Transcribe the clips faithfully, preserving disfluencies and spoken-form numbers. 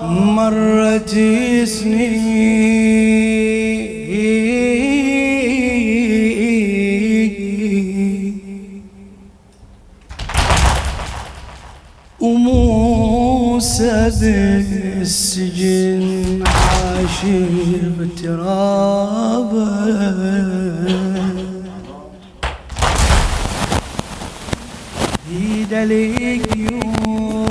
مرت سنين وموسى بالسجن عاش اغترابه ايده للقيود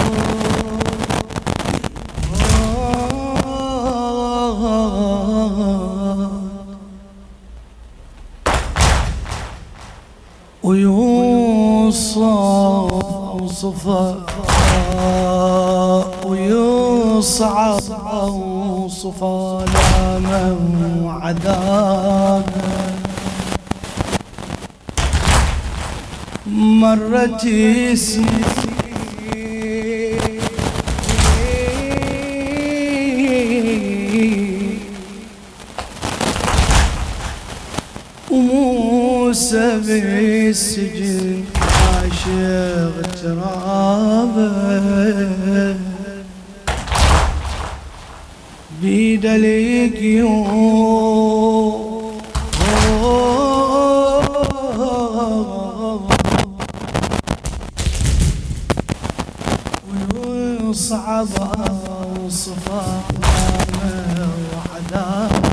ويوصف ويصعب اوصف آلامه وعذابه مرت سنين وموسى بالسجن عاش اغترابه بيده القيود ويصعب اوصف آلامه وعذابه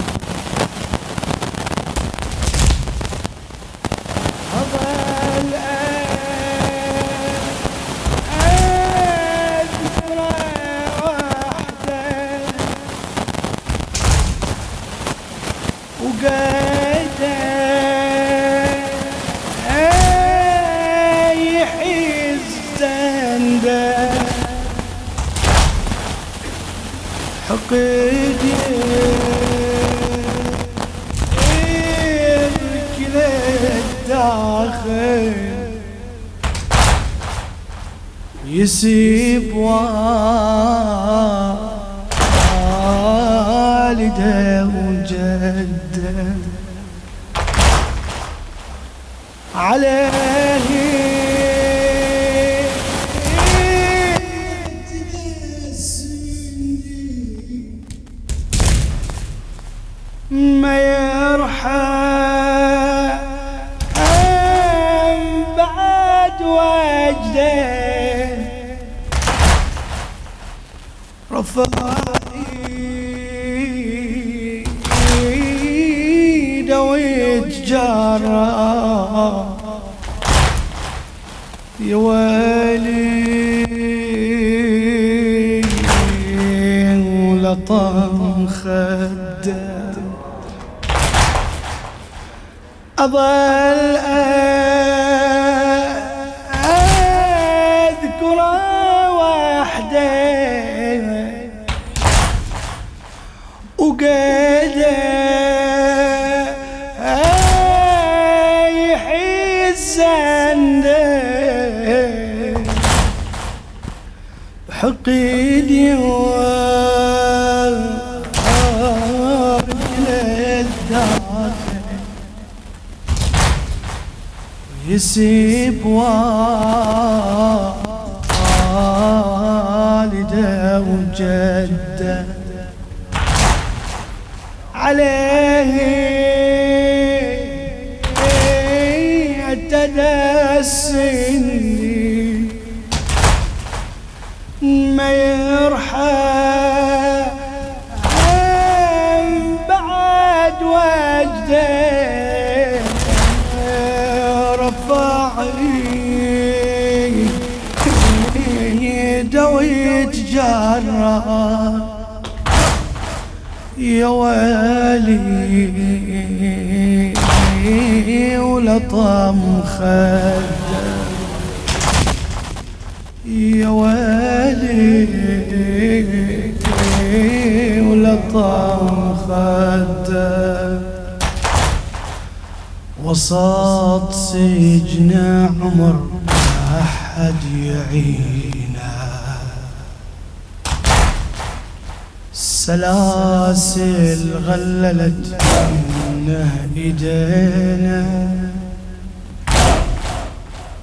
حقيقي كل الداخل يسيب والده وجده عليه ما يرحم بعد وجده رفاعي ويتجرى يا ويلي ولطم خده أظل أذكره وحده وقده يحس عنده حقيدي يسيب والده وجده عليه اعتدى السنين ما يرحم بعد وجده ويتجرى يا ويلي ولطم خده يا ويلي ولطم خده وسط سجن عمر ما حد يعينه سلاسل غللت منه ايدينا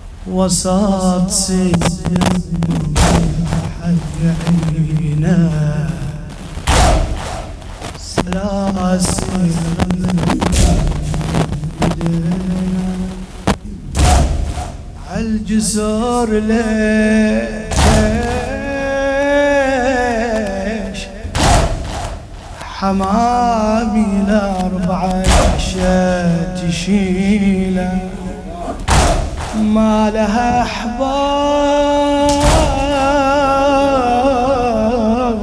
وسط سجن ما حد يعينه عالجسور ليش حمامي الأربعة عشا تشيله ما لها أحباب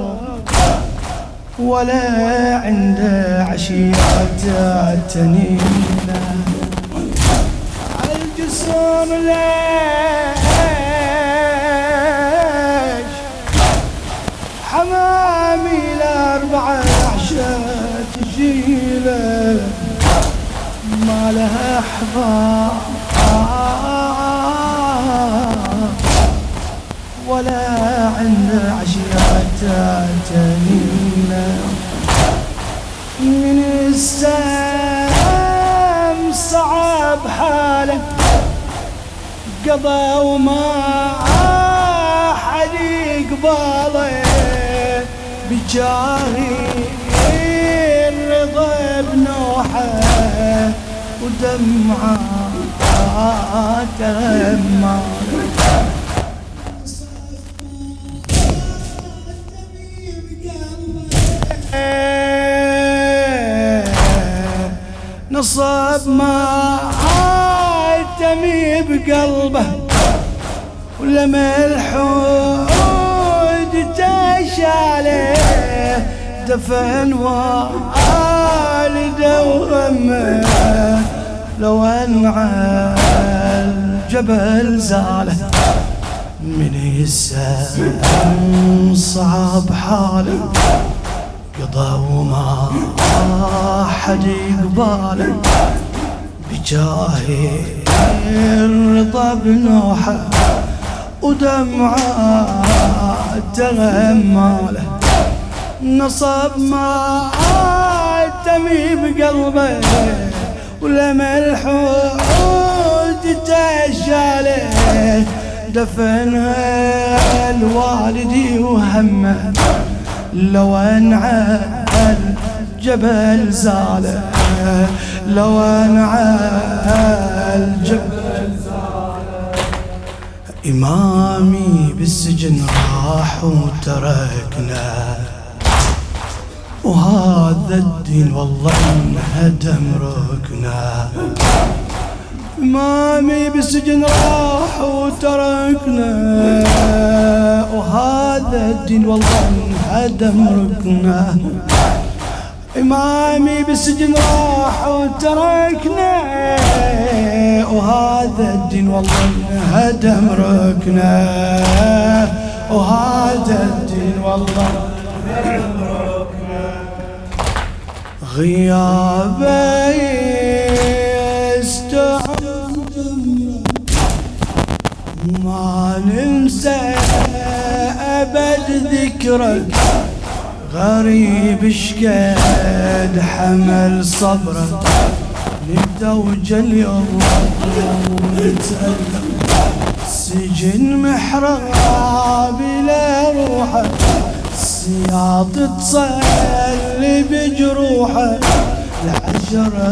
ولا عنده عشيرة تنيله عالجسور ليش حمامي الأربعة عشا تشيله ما لها أحباب ولا عنده عشيرة تنيله من السام صعب حاله قضى وما حد يقبله بجاهي الرضا بنوحه ودمعه تغمر نصب ما عاتمي بقلبه ولما الحود تشاله دفن والده وغمه لو انعى الجبل زاله من يسأل صعب حاله قضى وما حد يقباله بجاهي الرضا بنوحه ودمعه تغماله نصب ما تمي بقلبه ولما الحود تشاله دفنها الوالدي وهمه لو انعى الجبل زاله لو انعى الجبل زاله إمامي بالسجن راح وتركنا وهذا الدين والله انهدم ركنا إمامي بالسجن راح وتركنا وهذا الدين والله انهدم ركنا إمامي بالسجن راح وتركنا وهذا الدين والله انهدم ركنا وهذا الدين والله انهدم ركنا غيابي ما ننسى أبد ذكرك غريب شقد حمل صبرك نتوج اليوم ونتألم سجن محراب لا روحه سياط تصلي بجروحه العشرة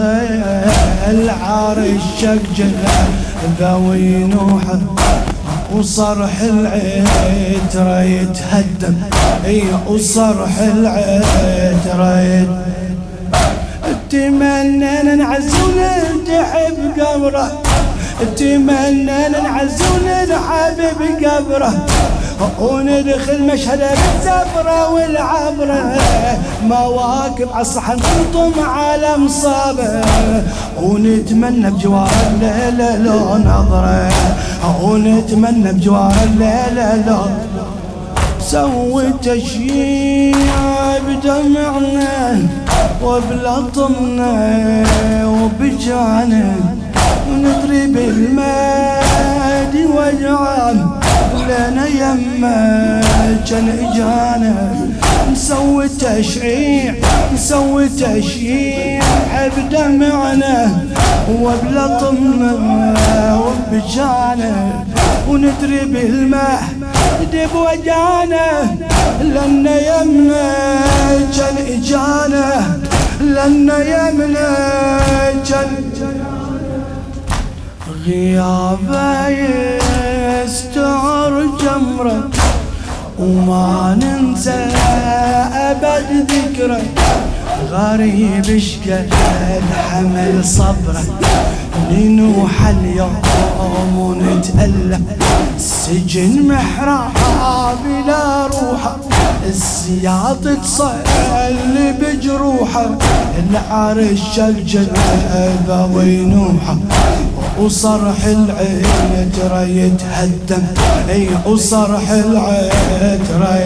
العرش شق ذوي نوحه وصرح العترة يتهدم اي وصرح العترة يتهدم اتمنى ننعز ونلتحب قبره اتمنى ننعز ونلحب بقبره وندخل مشهد بالزفرة والعبرة مواكب عالصحن تنطم على مصابه ونتمنى بجوار الليلة لو نظرة ونتمنى بجوار الليلة لو سوي تشييع بدمعنا وبلطمنا وبجانا وندري بالماد وجعان لنا يما كان اجانا نسوي تشعيع نسوي تشييع بدمعنا وبلطمنا وبجانا وندري بالماء دب وجانا لنا يمنا كان اجانا لنا يمنا كان غيابه يستعر جمره وما ننسى أبد ذكره. غريب اشقد حمل صبره لنوح اليوم ونتألم. السجن محراب بلا روحه السياط تصل بجروحه. العرش الجنابه وينوحه وصرح العترة يتهدم. اي وصرح العترة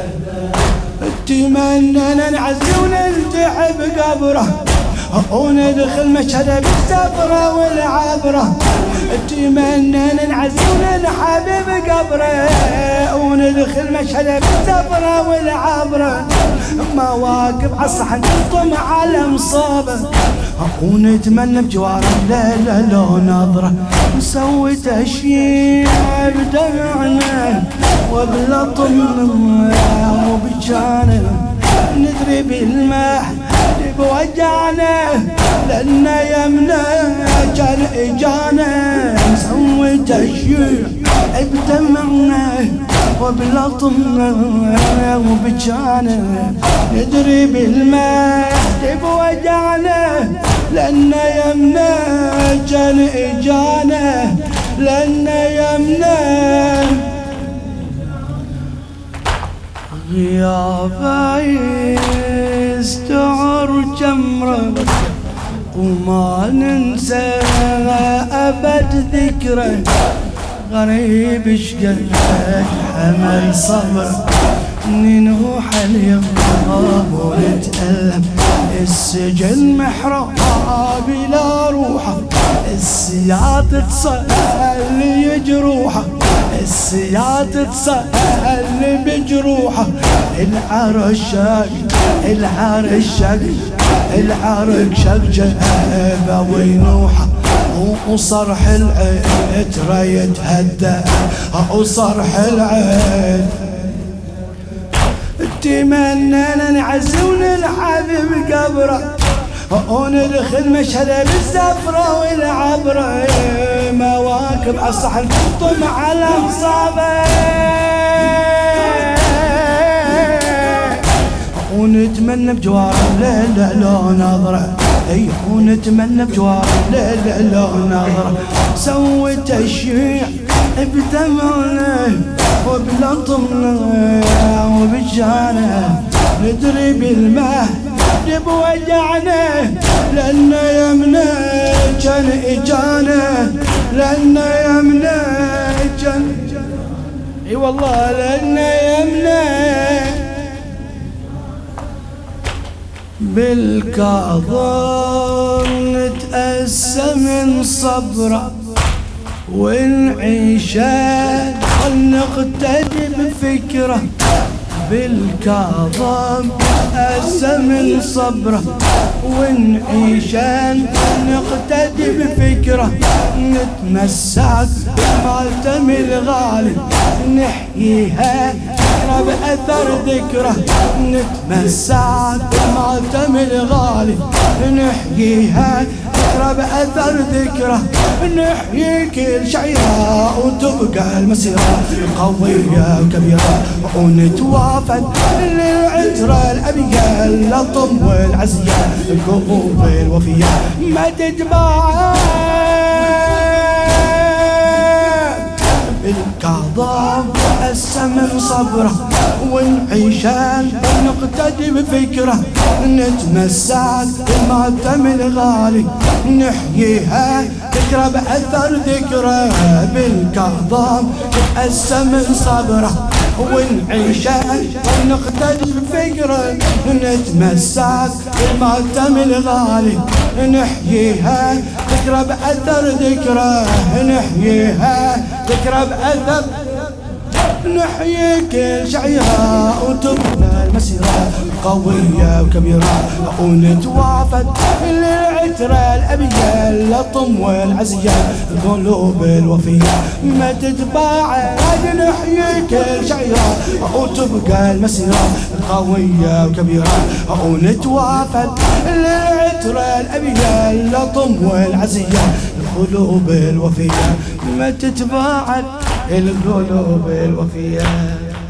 اتمنى ننعزي ونلتحي بقبره وندخل مشهد بالسفرة والعبرة. اتمنى ننعزي ونلحى بقبره وندخل مشهد بالسفرة والعبرة. مواقف عالصحن تطم على مصابه ونتمنى بجواره الليلة لو نظرة. نسوي تشييع بدمعنا وبلطم وبجانه. ندري بالماء بوجعنا لأن يمنا كان إجانا. نسوي تشييع بدمعنا وبلطمنا وبجانا. ندري بالماء بوجعنا لأن يمنا كان إجانا. لأن يمنا غيابه يستعر جمره وما ننسى أبد ذكره. غريب اشقد حمل صبر ننوح اليوم ونتألم. السجن محراب بلا روحه السياط تصل يجروحه. السياط تصل بجروحه. العرش العرش العرش جابه وينوحه وصرح العترة يتهدى. وصرح العترة اتمنى ننعزي ونلحى بقبره وندخل مشهد بالسفرة والعبرة. مواكب عالصحن تطم على مصابه ونتمنى بجوار الليلة لو نظرة. اي ونتمنى بجوار الليلة لو نظرة. سوي تشييع بدمعنا وبلطمنا وبجانا. ندري بالماء بوجعنا لأن يمنا كان إجانا. لأن يمنا كان اي والله لأن يمنا بالكاظم نتأسى من صبره ونعيشه ونقتدي بفكره. بالكاظم نتأسى من صبره ونعيشه ونقتدي بفكره. نتمسك بمالتم الغالي نحييها بأثر ذكره. نتمسك بمالتم الغالي نحييها بأثر ذكره. نحيي كل شعيرة وتبقى المسيرة قوية وكبيرة. ونتوافد للعترة الأبية اللطم والعزية. القلوب الوفية ما تتباع بالكاظم نتأسى من صبره ونعيشه ونقتدي بفكره. نتمسك بالماتم الغالي نحييها ذكرى بأثر ذكره. بالكاظم نتأسى من صبره ونعيشه ونقتدي بفكره. نتمسك بالماتم الغالي نحييها ذكرى بأثر ذكره. نحييها ذكرى بأثر. نحيي كل شعيرة وتبقى المسيرة قوية وكبيرة ونتوافد للعترة الأبية اللطم والعزية القلوب الوفية ما تتباعد نحيي كل شعيرة وتبقى المسيرة قوية وكبيرة ونتوافد للعترة الأبية اللطم والعزية القلوب الوفية ما تتباعد القلوب الوفية.